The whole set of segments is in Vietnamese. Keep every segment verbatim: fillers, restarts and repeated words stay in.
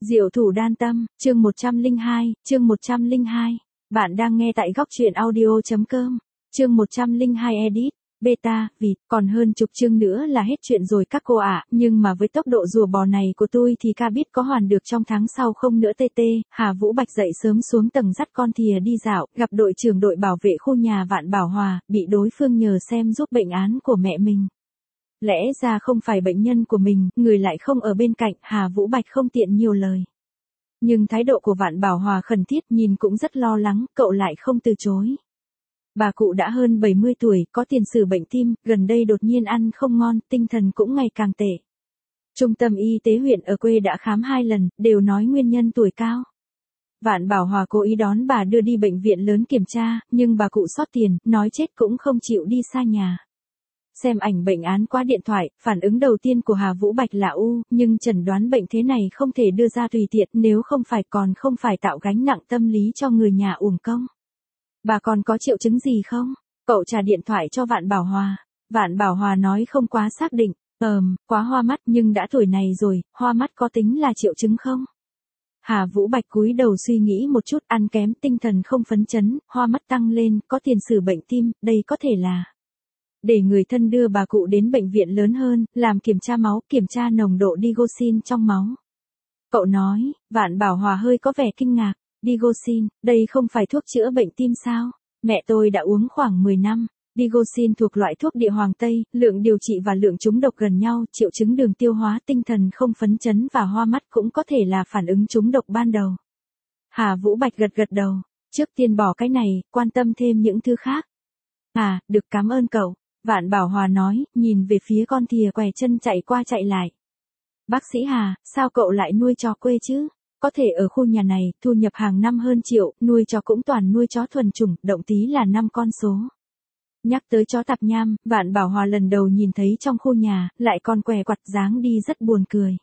Diệu thủ đan tâm, chương một trăm lẻ hai, chương một trăm lẻ hai. Bạn đang nghe tại góc truyện audio.com, chương một trăm lẻ hai edit, beta, vịt, còn hơn chục chương nữa là hết chuyện rồi các cô ạ, nhưng mà với tốc độ rùa bò này của tôi thì ca biết có hoàn được trong tháng sau không nữa tê tê. Hà Vũ Bạch dậy sớm xuống tầng dắt con thìa đi dạo, gặp đội trưởng đội bảo vệ khu nhà Vạn Bảo Hòa, bị đối phương nhờ xem giúp bệnh án của mẹ mình. Lẽ ra không phải bệnh nhân của mình, người lại không ở bên cạnh, Hà Vũ Bạch không tiện nhiều lời. Nhưng thái độ của Vạn Bảo Hòa khẩn thiết, nhìn cũng rất lo lắng, cậu lại không từ chối. Bà cụ đã hơn bảy mươi tuổi, có tiền sử bệnh tim, gần đây đột nhiên ăn không ngon, tinh thần cũng ngày càng tệ. Trung tâm y tế huyện ở quê đã khám hai lần, đều nói nguyên nhân tuổi cao. Vạn Bảo Hòa cố ý đón bà đưa đi bệnh viện lớn kiểm tra, nhưng bà cụ sót tiền, nói chết cũng không chịu đi xa nhà. Xem ảnh bệnh án qua điện thoại, phản ứng đầu tiên của Hà Vũ Bạch là u, nhưng chẩn đoán bệnh thế này không thể đưa ra tùy tiện, nếu không phải còn không phải tạo gánh nặng tâm lý cho người nhà uổng công. Bà còn có triệu chứng gì không? Cậu trả điện thoại cho Vạn Bảo Hòa. Vạn Bảo Hòa nói không quá xác định, ờm, quá hoa mắt nhưng đã tuổi này rồi, hoa mắt có tính là triệu chứng không? Hà Vũ Bạch cúi đầu suy nghĩ một chút, ăn kém, tinh thần không phấn chấn, hoa mắt tăng lên, có tiền sử bệnh tim, đây có thể là... Để người thân đưa bà cụ đến bệnh viện lớn hơn, làm kiểm tra máu, kiểm tra nồng độ digoxin trong máu. Cậu nói, Vạn Bảo Hòa hơi có vẻ kinh ngạc, digoxin, đây không phải thuốc chữa bệnh tim sao? Mẹ tôi đã uống khoảng mười năm. Digoxin thuộc loại thuốc địa hoàng Tây, lượng điều trị và lượng trúng độc gần nhau, triệu chứng đường tiêu hóa, tinh thần không phấn chấn và hoa mắt cũng có thể là phản ứng trúng độc ban đầu. Hà Vũ Bạch gật gật đầu, trước tiên bỏ cái này, quan tâm thêm những thứ khác. À, được, cảm ơn cậu. Vạn Bảo Hòa nói, nhìn về phía con thìa què chân chạy qua chạy lại. Bác sĩ Hà, sao cậu lại nuôi chó quê chứ? Có thể ở khu nhà này, thu nhập hàng năm hơn triệu, nuôi chó cũng toàn nuôi chó thuần chủng, động tí là năm con số. Nhắc tới chó tạp nham, Vạn Bảo Hòa lần đầu nhìn thấy trong khu nhà, lại còn què quặt dáng đi rất buồn cười.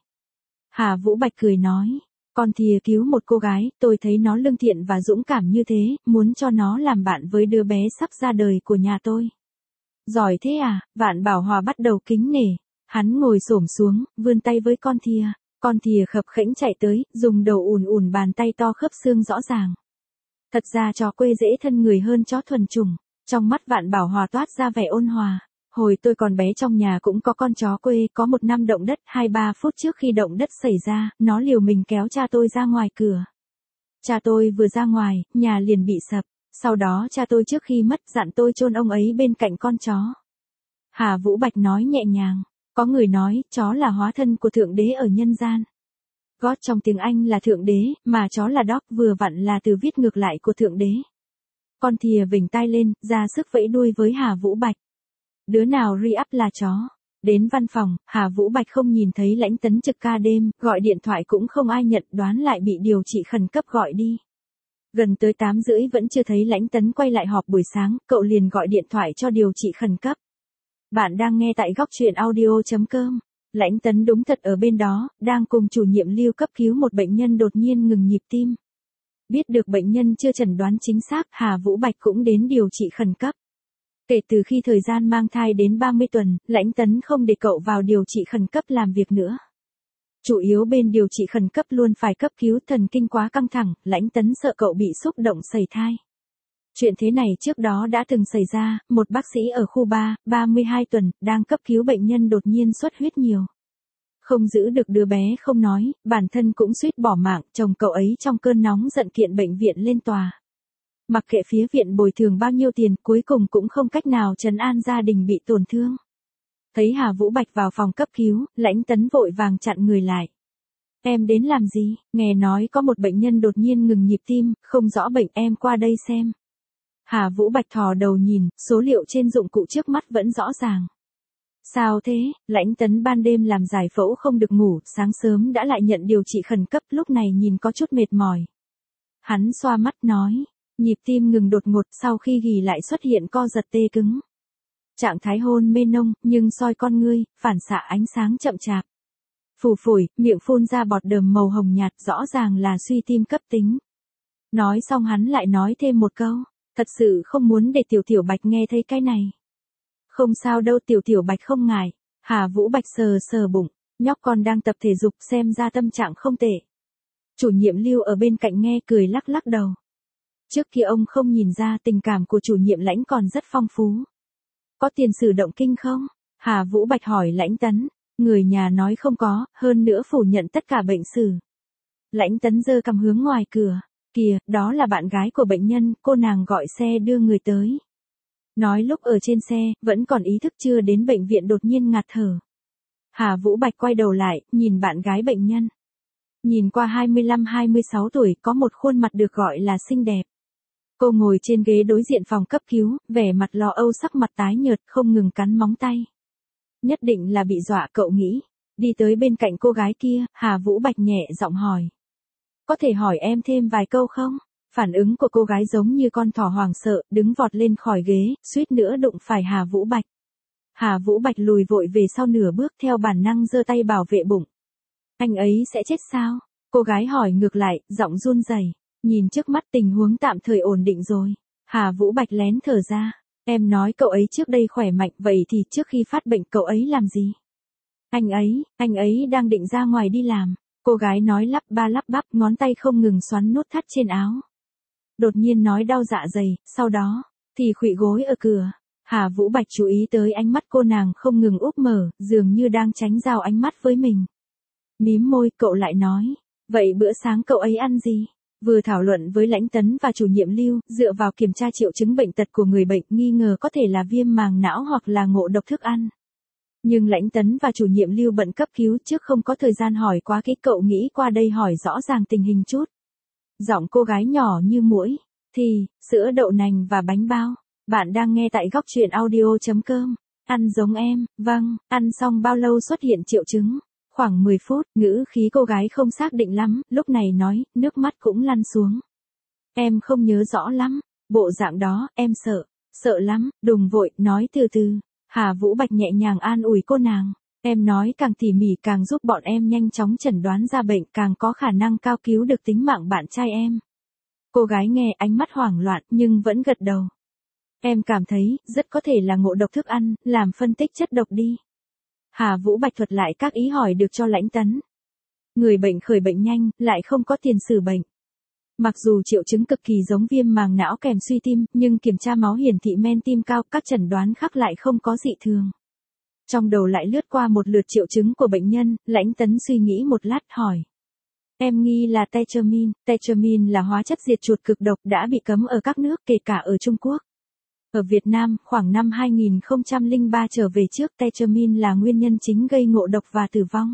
Hà Vũ Bạch cười nói, con thìa cứu một cô gái, tôi thấy nó lương thiện và dũng cảm như thế, muốn cho nó làm bạn với đứa bé sắp ra đời của nhà tôi. Giỏi thế à? Vạn Bảo Hòa bắt đầu kính nể. Hắn ngồi xổm xuống, vươn tay với con thìa. Con thìa khập khẽnh chạy tới, dùng đầu ùn ùn bàn tay to khớp xương rõ ràng. Thật ra chó quê dễ thân người hơn chó thuần chủng. Trong mắt Vạn Bảo Hòa toát ra vẻ ôn hòa. Hồi tôi còn bé trong nhà cũng có con chó quê, có một năm động đất, hai ba phút trước khi động đất xảy ra, nó liều mình kéo cha tôi ra ngoài cửa. Cha tôi vừa ra ngoài, nhà liền bị sập. Sau đó cha tôi trước khi mất dặn tôi chôn ông ấy bên cạnh con chó. Hà Vũ Bạch nói nhẹ nhàng. Có người nói, chó là hóa thân của Thượng Đế ở nhân gian. God trong tiếng Anh là Thượng Đế, mà chó là dog, vừa vặn là từ viết ngược lại của Thượng Đế. Con thìa vểnh tai lên, ra sức vẫy đuôi với Hà Vũ Bạch. Đứa nào re-up là chó. Đến văn phòng, Hà Vũ Bạch không nhìn thấy Lãnh Tấn trực ca đêm, gọi điện thoại cũng không ai nhận, đoán lại bị điều trị khẩn cấp gọi đi. Gần tới tám rưỡi vẫn chưa thấy Lãnh Tấn quay lại họp buổi sáng, cậu liền gọi điện thoại cho điều trị khẩn cấp. Bạn đang nghe tại góc truyện audio.com. Lãnh Tấn đúng thật ở bên đó, đang cùng chủ nhiệm Lưu cấp cứu một bệnh nhân đột nhiên ngừng nhịp tim. Biết được bệnh nhân chưa chẩn đoán chính xác, Hà Vũ Bạch cũng đến điều trị khẩn cấp. Kể từ khi thời gian mang thai đến ba mươi tuần, Lãnh Tấn không để cậu vào điều trị khẩn cấp làm việc nữa. Chủ yếu bên điều trị khẩn cấp luôn phải cấp cứu, thần kinh quá căng thẳng, Lãnh Tấn sợ cậu bị xúc động sẩy thai. Chuyện thế này trước đó đã từng xảy ra, một bác sĩ ở khu ba, ba mươi hai tuần, đang cấp cứu bệnh nhân đột nhiên xuất huyết nhiều. Không giữ được đứa bé không nói, bản thân cũng suýt bỏ mạng, chồng cậu ấy trong cơn nóng giận kiện bệnh viện lên tòa. Mặc kệ phía viện bồi thường bao nhiêu tiền, cuối cùng cũng không cách nào trấn an gia đình bị tổn thương. Thấy Hà Vũ Bạch vào phòng cấp cứu, Lãnh Tấn vội vàng chặn người lại. Em đến làm gì? Nghe nói có một bệnh nhân đột nhiên ngừng nhịp tim, không rõ bệnh, em qua đây xem. Hà Vũ Bạch thò đầu nhìn, số liệu trên dụng cụ trước mắt vẫn rõ ràng. Sao thế? Lãnh Tấn ban đêm làm giải phẫu không được ngủ, sáng sớm đã lại nhận điều trị khẩn cấp, lúc này nhìn có chút mệt mỏi. Hắn xoa mắt nói, nhịp tim ngừng đột ngột, sau khi ghì lại xuất hiện co giật tê cứng. Trạng thái hôn mê nông, nhưng soi con ngươi, phản xạ ánh sáng chậm chạp. Phù phổi, miệng phun ra bọt đờm màu hồng nhạt, rõ ràng là suy tim cấp tính. Nói xong hắn lại nói thêm một câu, thật sự không muốn để Tiểu Tiểu Bạch nghe thấy cái này. Không sao đâu, Tiểu Tiểu Bạch không ngại. Hà Vũ Bạch sờ sờ bụng, nhóc con đang tập thể dục, xem ra tâm trạng không tệ. Chủ nhiệm Lưu ở bên cạnh nghe cười lắc lắc đầu. Trước kia ông không nhìn ra tình cảm của chủ nhiệm Lãnh còn rất phong phú. Có tiền sử động kinh không? Hà Vũ Bạch hỏi Lãnh Tấn. Người nhà nói không có, hơn nữa phủ nhận tất cả bệnh sử. Lãnh Tấn giơ cằm hướng ngoài cửa. Kìa, đó là bạn gái của bệnh nhân, cô nàng gọi xe đưa người tới. Nói lúc ở trên xe, vẫn còn ý thức chưa đến bệnh viện đột nhiên ngạt thở. Hà Vũ Bạch quay đầu lại, nhìn bạn gái bệnh nhân. Nhìn qua hai mươi lăm hai mươi sáu tuổi, có một khuôn mặt được gọi là xinh đẹp. Cô ngồi trên ghế đối diện phòng cấp cứu, vẻ mặt lo âu, sắc mặt tái nhợt, không ngừng cắn móng tay. Nhất định là bị dọa, cậu nghĩ. Đi tới bên cạnh cô gái kia, Hà Vũ Bạch nhẹ giọng hỏi. Có thể hỏi em thêm vài câu không? Phản ứng của cô gái giống như con thỏ hoảng sợ, đứng vọt lên khỏi ghế, suýt nữa đụng phải Hà Vũ Bạch. Hà Vũ Bạch lùi vội về sau nửa bước, theo bản năng giơ tay bảo vệ bụng. Anh ấy sẽ chết sao? Cô gái hỏi ngược lại, giọng run rẩy. Nhìn trước mắt tình huống tạm thời ổn định rồi. Hà Vũ Bạch lén thở ra. Em nói cậu ấy trước đây khỏe mạnh, vậy thì trước khi phát bệnh cậu ấy làm gì? Anh ấy, anh ấy đang định ra ngoài đi làm. Cô gái nói lắp ba lắp bắp, ngón tay không ngừng xoắn nút thắt trên áo. Đột nhiên nói đau dạ dày, sau đó, thì khuỵu gối ở cửa. Hà Vũ Bạch chú ý tới ánh mắt cô nàng không ngừng úp mở, dường như đang tránh giao ánh mắt với mình. Mím môi, cậu lại nói, vậy bữa sáng cậu ấy ăn gì? Vừa thảo luận với Lãnh Tấn và chủ nhiệm Lưu, dựa vào kiểm tra triệu chứng bệnh tật của người bệnh, nghi ngờ có thể là viêm màng não hoặc là ngộ độc thức ăn. Nhưng Lãnh Tấn và chủ nhiệm Lưu bận cấp cứu trước không có thời gian hỏi quá kỹ, cậu nghĩ qua đây hỏi rõ ràng tình hình chút. Giọng cô gái nhỏ như muỗi, thì, sữa đậu nành và bánh bao. Bạn đang nghe tại góc truyện audio chấm com. Ăn giống em, vâng, ăn xong bao lâu xuất hiện triệu chứng? Khoảng mười phút, ngữ khí cô gái không xác định lắm, lúc này nói, nước mắt cũng lăn xuống. Em không nhớ rõ lắm, bộ dạng đó, em sợ, sợ lắm, đừng vội, nói từ từ. Hà Vũ Bạch nhẹ nhàng an ủi cô nàng. Em nói càng tỉ mỉ càng giúp bọn em nhanh chóng chẩn đoán ra bệnh, càng có khả năng cao cứu được tính mạng bạn trai em. Cô gái nghe ánh mắt hoảng loạn nhưng vẫn gật đầu. Em cảm thấy, rất có thể là ngộ độc thức ăn, làm phân tích chất độc đi. Hà Vũ Bạch thuật lại các ý hỏi được cho Lãnh Tấn. Người bệnh khởi bệnh nhanh, lại không có tiền sử bệnh. Mặc dù triệu chứng cực kỳ giống viêm màng não kèm suy tim, nhưng kiểm tra máu hiển thị men tim cao, các chẩn đoán khác lại không có dị thường. Trong đầu lại lướt qua một lượt triệu chứng của bệnh nhân, Lãnh Tấn suy nghĩ một lát hỏi. Em nghi là tetramin, tetramin là hóa chất diệt chuột cực độc đã bị cấm ở các nước kể cả ở Trung Quốc. Ở Việt Nam, khoảng năm hai nghìn không trăm lẻ ba trở về trước, tetramin là nguyên nhân chính gây ngộ độc và tử vong.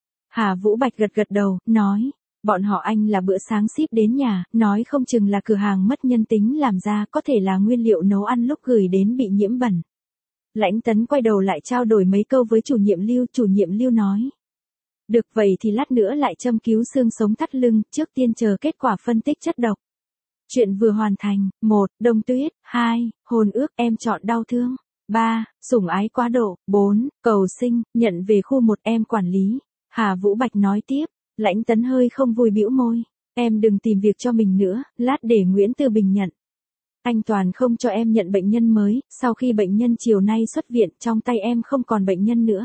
Hà Vũ Bạch gật gật đầu, nói, bọn họ Anh là bữa sáng ship đến nhà, nói không chừng là cửa hàng mất nhân tính làm ra, có thể là nguyên liệu nấu ăn lúc gửi đến bị nhiễm bẩn. Lãnh Tấn quay đầu lại trao đổi mấy câu với chủ nhiệm Lưu, chủ nhiệm Lưu nói. Được vậy thì lát nữa lại châm cứu xương sống thắt lưng, trước tiên chờ kết quả phân tích chất độc. Chuyện vừa hoàn thành. một. Đông tuyết. hai. Hôn ước, em chọn đau thương. ba. Sủng ái quá độ. bốn. Cầu sinh, nhận về khu một em quản lý. Hà Vũ Bạch nói tiếp. Lãnh Tấn hơi không vui bĩu môi. Em đừng tìm việc cho mình nữa, lát để Nguyễn Tư Bình nhận. Anh toàn không cho em nhận bệnh nhân mới, sau khi bệnh nhân chiều nay xuất viện, trong tay em không còn bệnh nhân nữa.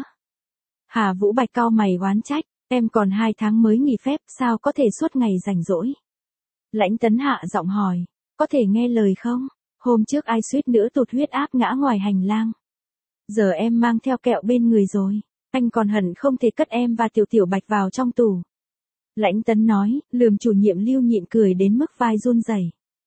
Hà Vũ Bạch cau mày oán trách, em còn hai tháng mới nghỉ phép, sao có thể suốt ngày rảnh rỗi. Lãnh Tấn hạ giọng hỏi, có thể nghe lời không? Hôm trước ai suýt nữa tụt huyết áp ngã ngoài hành lang. Giờ em mang theo kẹo bên người rồi, anh còn hận không thể cất em và Tiểu Tiểu Bạch vào trong tủ. Lãnh Tấn nói, lườm chủ nhiệm Lưu nhịn cười đến mức vai run rẩy.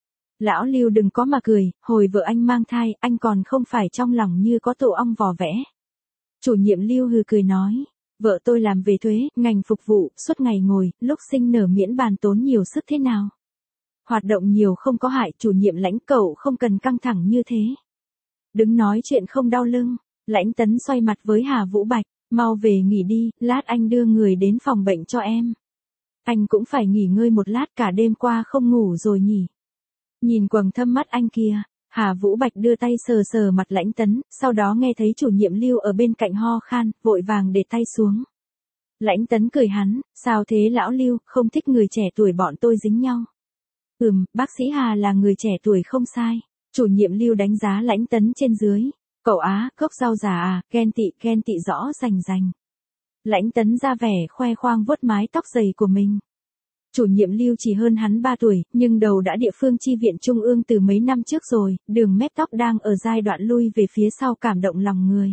Lão Lưu đừng có mà cười, hồi vợ anh mang thai, anh còn không phải trong lòng như có tổ ong vò vẽ. Chủ nhiệm Lưu hừ cười nói, vợ tôi làm về thuế, ngành phục vụ, suốt ngày ngồi, lúc sinh nở miễn bàn tốn nhiều sức thế nào. Hoạt động nhiều không có hại, chủ nhiệm Lãnh cậu không cần căng thẳng như thế. Đứng nói chuyện không đau lưng. Lãnh Tấn xoay mặt với Hà Vũ Bạch, mau về nghỉ đi, lát anh đưa người đến phòng bệnh cho em. Anh cũng phải nghỉ ngơi một lát, cả đêm qua không ngủ rồi nhỉ. Nhìn quầng thâm mắt anh kia, Hà Vũ Bạch đưa tay sờ sờ mặt Lãnh Tấn, sau đó nghe thấy chủ nhiệm Lưu ở bên cạnh ho khan, vội vàng để tay xuống. Lãnh Tấn cười hắn, sao thế lão Lưu, không thích người trẻ tuổi bọn tôi dính nhau. Ừm, bác sĩ Hà là người trẻ tuổi không sai. Chủ nhiệm Lưu đánh giá Lãnh Tấn trên dưới. Cậu á, gốc rau già à, ghen tị, ghen tị rõ rành rành. Lãnh Tấn ra vẻ khoe khoang vuốt mái tóc dày của mình. Chủ nhiệm Lưu chỉ hơn hắn ba tuổi, nhưng đầu đã địa phương chi viện trung ương từ mấy năm trước rồi, đường mép tóc đang ở giai đoạn lui về phía sau cảm động lòng người.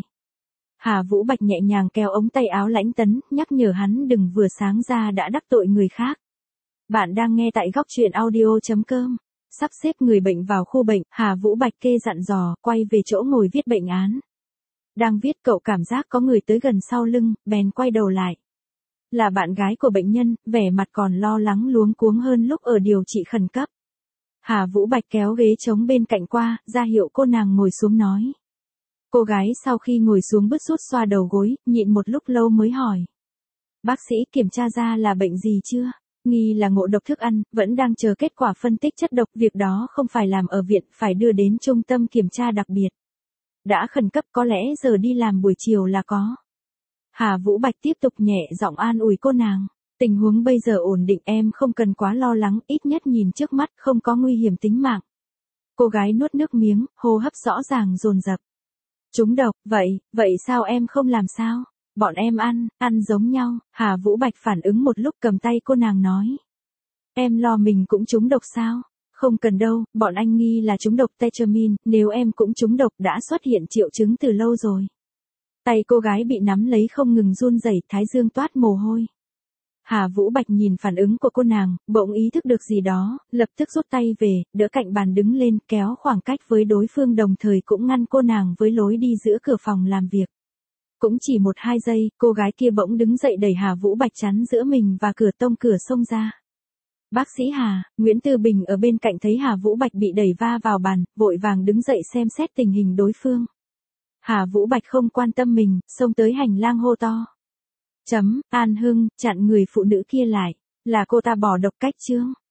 Hà Vũ Bạch nhẹ nhàng kéo ống tay áo Lãnh Tấn, nhắc nhở hắn đừng vừa sáng ra đã đắc tội người khác. Bạn đang nghe tại góc truyện audio.com. Sắp xếp người bệnh vào khu bệnh, Hà Vũ Bạch kê dặn dò, quay về chỗ ngồi viết bệnh án. Đang viết cậu cảm giác có người tới gần sau lưng, bèn quay đầu lại. Là bạn gái của bệnh nhân, vẻ mặt còn lo lắng luống cuống hơn lúc ở điều trị khẩn cấp. Hà Vũ Bạch kéo ghế trống bên cạnh qua, ra hiệu cô nàng ngồi xuống nói. Cô gái sau khi ngồi xuống bứt rút xoa đầu gối, nhịn một lúc lâu mới hỏi. Bác sĩ kiểm tra ra là bệnh gì chưa? Nghi là ngộ độc thức ăn, vẫn đang chờ kết quả phân tích chất độc, việc đó không phải làm ở viện, phải đưa đến trung tâm kiểm tra đặc biệt. Đã khẩn cấp, có lẽ giờ đi làm buổi chiều là có. Hà Vũ Bạch tiếp tục nhẹ giọng an ủi cô nàng. Tình huống bây giờ ổn định, em không cần quá lo lắng, ít nhất nhìn trước mắt không có nguy hiểm tính mạng. Cô gái nuốt nước miếng, hô hấp rõ ràng dồn dập. Trúng độc, vậy, vậy sao em không làm sao? Bọn em ăn, ăn giống nhau. Hà Vũ Bạch phản ứng một lúc, cầm tay cô nàng nói. Em lo mình cũng trúng độc sao? Không cần đâu, bọn anh nghi là trúng độc tetramin, nếu em cũng trúng độc đã xuất hiện triệu chứng từ lâu rồi. Tay cô gái bị nắm lấy không ngừng run rẩy, thái dương toát mồ hôi. Hà Vũ Bạch nhìn phản ứng của cô nàng, bỗng ý thức được gì đó, lập tức rút tay về, đỡ cạnh bàn đứng lên, kéo khoảng cách với đối phương, đồng thời cũng ngăn cô nàng với lối đi giữa cửa phòng làm việc. Cũng chỉ một hai giây, cô gái kia bỗng đứng dậy đẩy Hà Vũ Bạch chắn giữa mình và cửa, tông cửa xông ra. Bác sĩ Hà, Nguyễn Tư Bình ở bên cạnh thấy Hà Vũ Bạch bị đẩy va vào bàn, vội vàng đứng dậy xem xét tình hình đối phương. Hà Vũ Bạch không quan tâm mình, xông tới hành lang hô to. Chấm, An Hưng, chặn người phụ nữ kia lại, là cô ta bỏ độc cách chương.